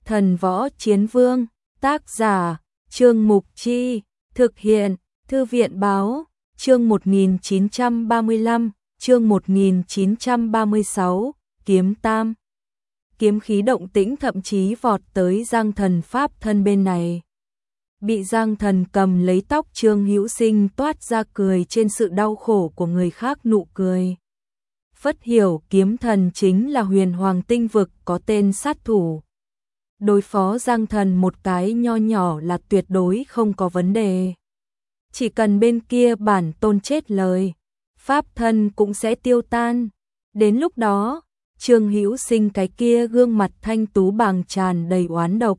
Thần võ chiến vương, tác giả, Trương Mục Chi, thực hiện, Thư viện báo, chương 1935, chương 1936, kiếm tam. Kiếm khí động tĩnh thậm chí vọt tới Giang Thần pháp thân bên này. Bị Giang Thần cầm lấy tóc Trương Hữu Sinh toát ra cười trên sự đau khổ của người khác nụ cười. Phất hiểu kiếm thần chính là huyền hoàng tinh vực có tên sát thủ. Đối phó Giang Thần một cái nho nhỏ là tuyệt đối không có vấn đề. Chỉ cần bên kia bản tôn chết lời, pháp thân cũng sẽ tiêu tan. Đến lúc đó, Trương Hữu Sinh cái kia gương mặt thanh tú bàng tràn đầy oán độc.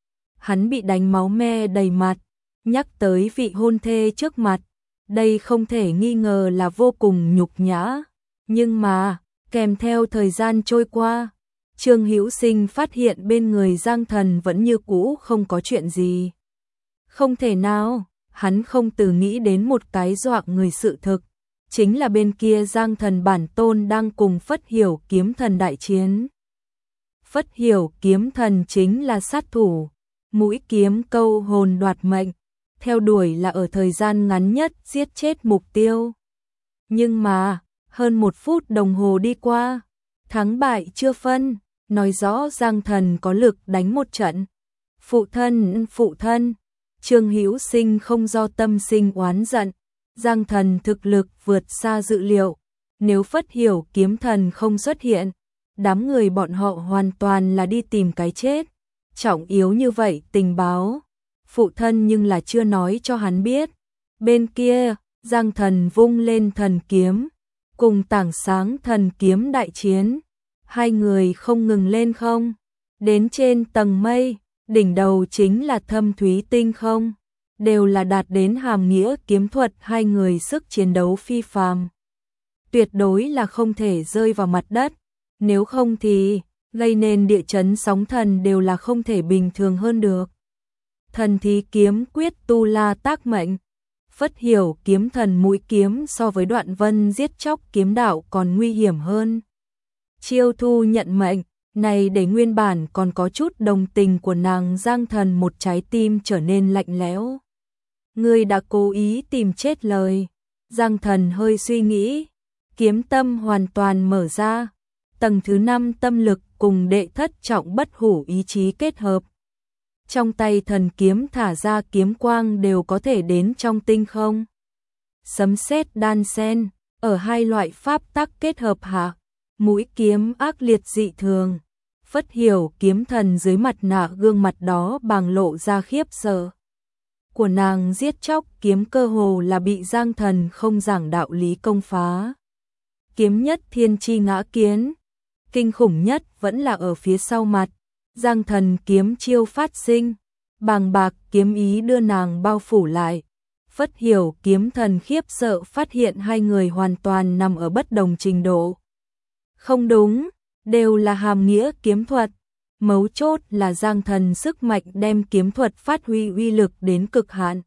Hắn bị đánh máu me đầy mặt, nhắc tới vị hôn thê trước mặt, đây không thể nghi ngờ là vô cùng nhục nhã. Nhưng mà, kèm theo thời gian trôi qua, Trương Hữu Sinh phát hiện bên người Giang Thần vẫn như cũ không có chuyện gì. Không thể nào, hắn không từ nghĩ đến một cái dọa người sự thực, chính là bên kia Giang Thần bản tôn đang cùng Phất Hiểu kiếm thần đại chiến. Phất Hiểu kiếm thần chính là sát thủ, mũi kiếm câu hồn đoạt mệnh, theo đuổi là ở thời gian ngắn nhất giết chết mục tiêu. Nhưng mà, hơn 1 phút đồng hồ đi qua, thắng bại chưa phân, nói rõ Giang Thần có lực đánh một trận. Phụ thân, Trương Hữu Sinh không do tâm sinh oán giận, Giang Thần thực lực vượt xa dự liệu, nếu Phất Hiểu kiếm thần không xuất hiện, đám người bọn họ hoàn toàn là đi tìm cái chết. Trọng yếu như vậy tình báo, phụ thân nhưng là chưa nói cho hắn biết. Bên kia, Giang Thần vung lên thần kiếm, cùng Tảng Sáng thần kiếm đại chiến. Hai người không ngừng lên không, đến trên tầng mây, đỉnh đầu chính là thâm thúy tinh không, đều là đạt đến hàm nghĩa kiếm thuật, hai người sức chiến đấu phi phàm. Tuyệt đối là không thể rơi vào mặt đất, nếu không thì gây nên địa chấn sóng thần đều là không thể bình thường hơn được. Thần thí kiếm quyết tu la tác mệnh, Phất Hiểu kiếm thần mũi kiếm so với Đoạn Vân giết chóc kiếm đạo còn nguy hiểm hơn. Chiêu thu nhận mệnh, này để nguyên bản còn có chút đồng tình của nàng Giang Thần một trái tim trở nên lạnh lẽo. Ngươi đã cố ý tìm chết lời. Giang Thần hơi suy nghĩ, kiếm tâm hoàn toàn mở ra, tầng thứ 5 tâm lực cùng đệ thất trọng bất hủ ý chí kết hợp. Trong tay thần kiếm thả ra kiếm quang đều có thể đến trong tinh không. Sấm sét đan sen, ở hai loại pháp tắc kết hợp hạ, mũi kiếm ác liệt dị thường. Phất Hiểu kiếm thần dưới mặt nạ gương mặt đó bàng lộ ra khiếp sợ. Của nàng giết chóc kiếm cơ hồ là bị Giang Thần không giảng đạo lý công phá. Kiếm nhất thiên chi ngã kiến, kinh khủng nhất vẫn là ở phía sau mặt. Giang Thần kiếm chiêu phát sinh, bàng bạc kiếm ý đưa nàng bao phủ lại. Phất Hiểu kiếm thần khiếp sợ phát hiện hai người hoàn toàn nằm ở bất đồng trình độ. Không đúng, đều là hàm nghĩa kiếm thuật. Mấu chốt là Giang Thần sức mạnh đem kiếm thuật phát huy uy lực đến cực hạn.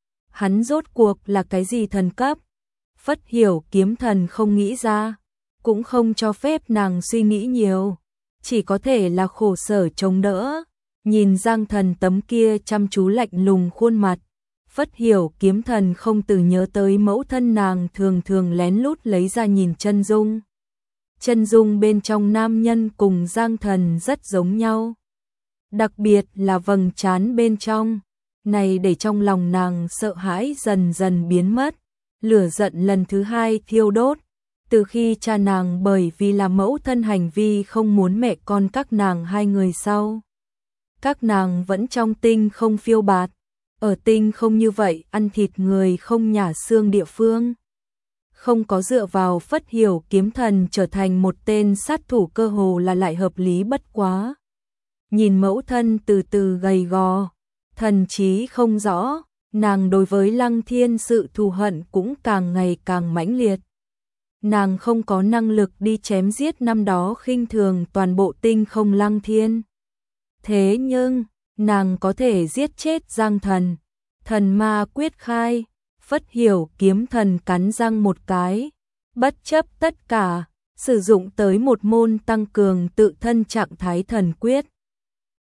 Hắn rốt cuộc là cái gì thần cấp? Phất Hiểu kiếm thần không nghĩ ra, cũng không cho phép nàng suy nghĩ nhiều, chỉ có thể là khổ sở chống đỡ. Nhìn Giang Thần tấm kia chăm chú lạnh lùng khuôn mặt, Phất Hiểu kiếm thần không từ nhớ tới mẫu thân nàng thường thường lén lút lấy ra nhìn chân dung. Chân dung bên trong nam nhân cùng Giang Thần rất giống nhau, đặc biệt là vầng trán bên trong, này để trong lòng nàng sợ hãi dần dần biến mất. Lửa giận lần thứ 2 thiêu đốt, từ khi cha nàng bởi vì là mẫu thân hành vi không muốn mẹ con các nàng hai người sau. Các nàng vẫn trong tinh không phiêu bạt, ở tinh không như vậy ăn thịt người không nhả xương địa phương. Không có dựa vào Phất Hiểu kiếm thần trở thành một tên sát thủ cơ hồ là lại hợp lý bất quá. Nhìn mẫu thân từ từ gầy gò, thần trí không rõ, nàng đối với Lăng Thiên sự thù hận cũng càng ngày càng mãnh liệt. Nàng không có năng lực đi chém giết năm đó khinh thường toàn bộ tinh không Lăng Thiên. Thế nhưng, nàng có thể giết chết Giang Thần. Thần ma quyết khai, Phất Hiểu kiếm thần cắn răng một cái, bất chấp tất cả, sử dụng tới một môn tăng cường tự thân trạng thái thần quyết.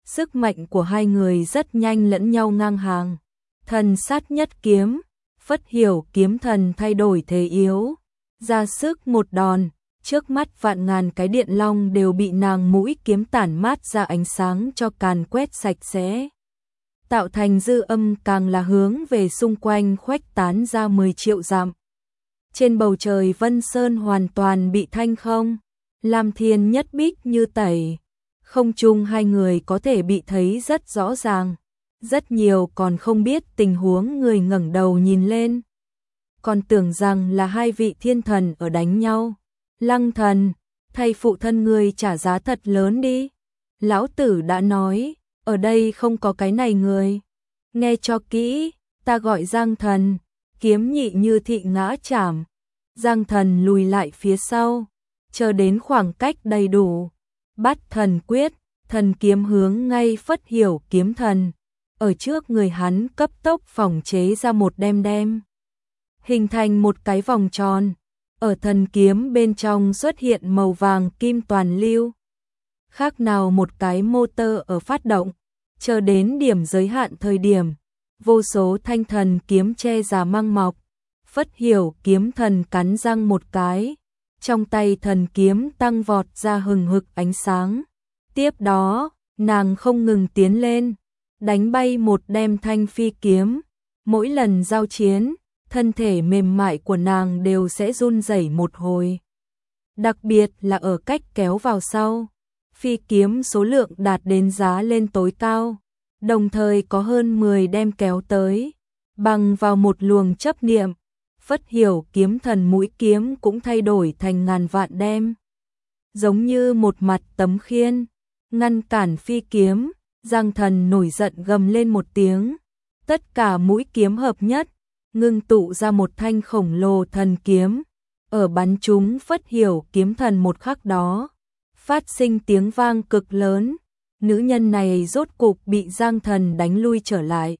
Sức mạnh của hai người rất nhanh lẫn nhau ngang hàng. Thần sát nhất kiếm, Phất Hiểu kiếm thần thay đổi thế yếu, ra sức một đòn, trước mắt vạn ngàn cái điện long đều bị nàng mũi kiếm tản mát ra ánh sáng cho càn quét sạch sẽ. Tạo thành dư âm càng là hướng về xung quanh khuếch tán ra 10 triệu dặm. Trên bầu trời Vân Sơn hoàn toàn bị thanh không, lam thiên nhất bích như tẩy. Không chung hai người có thể bị thấy rất rõ ràng. Rất nhiều còn không biết tình huống người ngẩng đầu nhìn lên. Còn tưởng rằng là hai vị thiên thần ở đánh nhau. Lăng thần, thay phụ thân người trả giá thật lớn đi. Lão tử đã nói, ở đây không có cái này người. Nghe cho kỹ, ta gọi Giang Thần, kiếm nhị như thị ngã chảm. Giang Thần lùi lại phía sau, chờ đến khoảng cách đầy đủ. Bát thần quyết, thần kiếm hướng ngay Phất Hiểu kiếm thần. Ở trước người hắn cấp tốc phòng chế ra một đem. Hình thành một cái vòng tròn. Ở thần kiếm bên trong xuất hiện màu vàng kim toàn lưu. Khác nào một cái motor ở phát động. Chờ đến điểm giới hạn thời điểm. Vô số thanh thần kiếm che giả mang mọc. Phất Hiểu kiếm thần cắn răng một cái. Trong tay thần kiếm tăng vọt ra hừng hực ánh sáng. Tiếp đó, nàng không ngừng tiến lên. Đánh bay một đem thanh phi kiếm. Mỗi lần giao chiến, thân thể mềm mại của nàng đều sẽ run rẩy một hồi. Đặc biệt là ở cách kéo vào sau. Phi kiếm số lượng đạt đến giá lên tối cao. Đồng thời có hơn 10 đem kéo tới. Bằng vào một luồng chấp niệm. Phất Hiểu kiếm thần mũi kiếm cũng thay đổi thành ngàn vạn đem. Giống như một mặt tấm khiên. Ngăn cản phi kiếm. Giang Thần nổi giận gầm lên một tiếng. Tất cả mũi kiếm hợp nhất. Ngưng tụ ra một thanh khổng lồ thần kiếm. Ở bắn trúng Phất Hiểu kiếm thần một khắc đó. Phát sinh tiếng vang cực lớn. Nữ nhân này rốt cục bị Giang Thần đánh lui trở lại.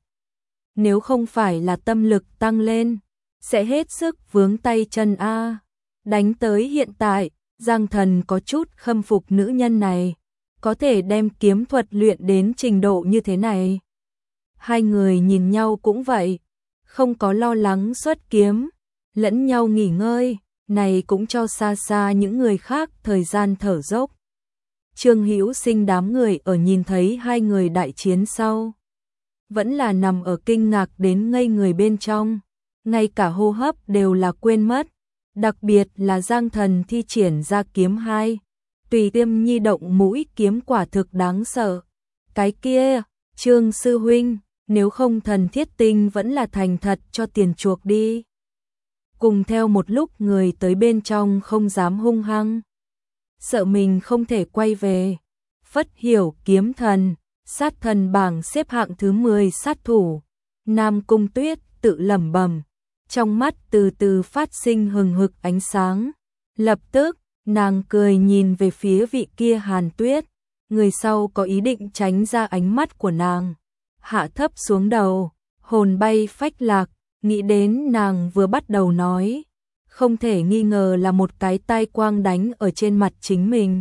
Nếu không phải là tâm lực tăng lên, sẽ hết sức vướng tay chân a. Đánh tới hiện tại, Giang Thần có chút khâm phục nữ nhân này. Có thể đem kiếm thuật luyện đến trình độ như thế này. Hai người nhìn nhau cũng vậy. Không có lo lắng xuất kiếm. Lẫn nhau nghỉ ngơi. Này cũng cho xa xa những người khác thời gian thở dốc. Trương Hữu Sinh đám người ở nhìn thấy hai người đại chiến sau. Vẫn là nằm ở kinh ngạc đến ngây người bên trong. Ngay cả hô hấp đều là quên mất. Đặc biệt là Giang Thần thi triển ra kiếm 2. Tùy tiêm nhi động mũi kiếm quả thực đáng sợ. Cái kia, Trương sư huynh, nếu không thần thiết tinh vẫn là thành thật cho tiền chuộc đi. Cùng theo một lúc người tới bên trong không dám hung hăng. Sợ mình không thể quay về. Phất Hiểu kiếm thần, sát thần bảng xếp hạng thứ 10 sát thủ. Nam Cung Tuyết tự lẩm bẩm, trong mắt từ từ phát sinh hừng hực ánh sáng. Lập tức, nàng cười nhìn về phía vị kia Hàn Tuyết, người sau có ý định tránh ra ánh mắt của nàng. Hạ thấp xuống đầu, hồn bay phách lạc, nghĩ đến nàng vừa bắt đầu nói. Không thể nghi ngờ là một cái tai quang đánh ở trên mặt chính mình.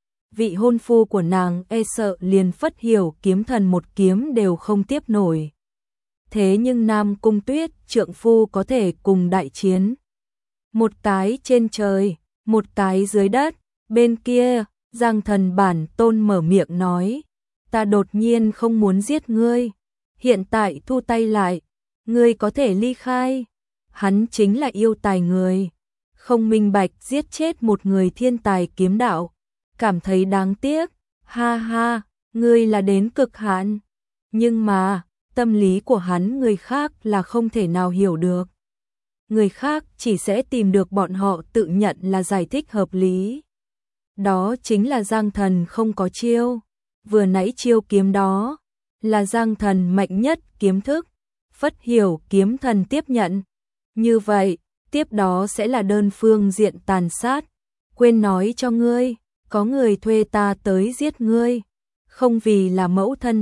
Vị hôn phu của nàng e sợ liền Phất Hiểu kiếm thần một kiếm đều không tiếp nổi. Thế nhưng Nam Cung Tuyết trượng phu có thể cùng đại chiến. Một cái trên trời, một cái dưới đất, bên kia, Giang Thần bản tôn mở miệng nói. Ta đột nhiên không muốn giết ngươi, hiện tại thu tay lại, ngươi có thể ly khai. Hắn chính là yêu tài người, không minh bạch giết chết một người thiên tài kiếm đạo, cảm thấy đáng tiếc, ha ha, ngươi là đến cực hạn. Nhưng mà, tâm lý của hắn người khác là không thể nào hiểu được. Người khác chỉ sẽ tìm được bọn họ tự nhận là giải thích hợp lý. Đó chính là Giang Thần không có chiêu. Vừa nãy chiêu kiếm đó là Giang Thần mạnh nhất kiếm thức. Phất Hiểu kiếm thần tiếp nhận. Như vậy, tiếp đó sẽ là đơn phương diện tàn sát. Quên nói cho ngươi, có người thuê ta tới giết ngươi. Không vì là mẫu thân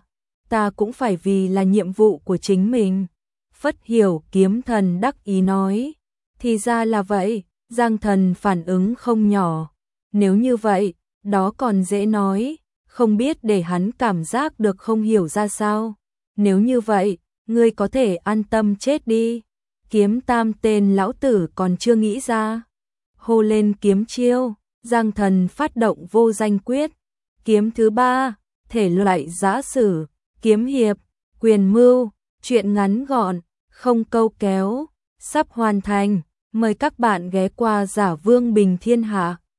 ta cũng phải vì là nhiệm vụ của chính mình. Phất Hiểu kiếm thần đắc ý nói. Thì ra là vậy, Giang Thần phản ứng không nhỏ. Nếu như vậy, đó còn dễ nói. không biết để hắn cảm giác được không hiểu ra sao. Nếu như vậy, ngươi có thể an tâm chết đi. Kiếm tam tên lão tử còn chưa nghĩ ra. Hô lên kiếm chiêu, Giang Thần phát động vô danh quyết. Kiếm thứ 3, thể loại giã sử, kiếm hiệp, quyền mưu, truyện ngắn gọn, không câu kéo, sắp hoàn thành. Mời các bạn ghé qua Giả Vương Bình Thiên Hạ.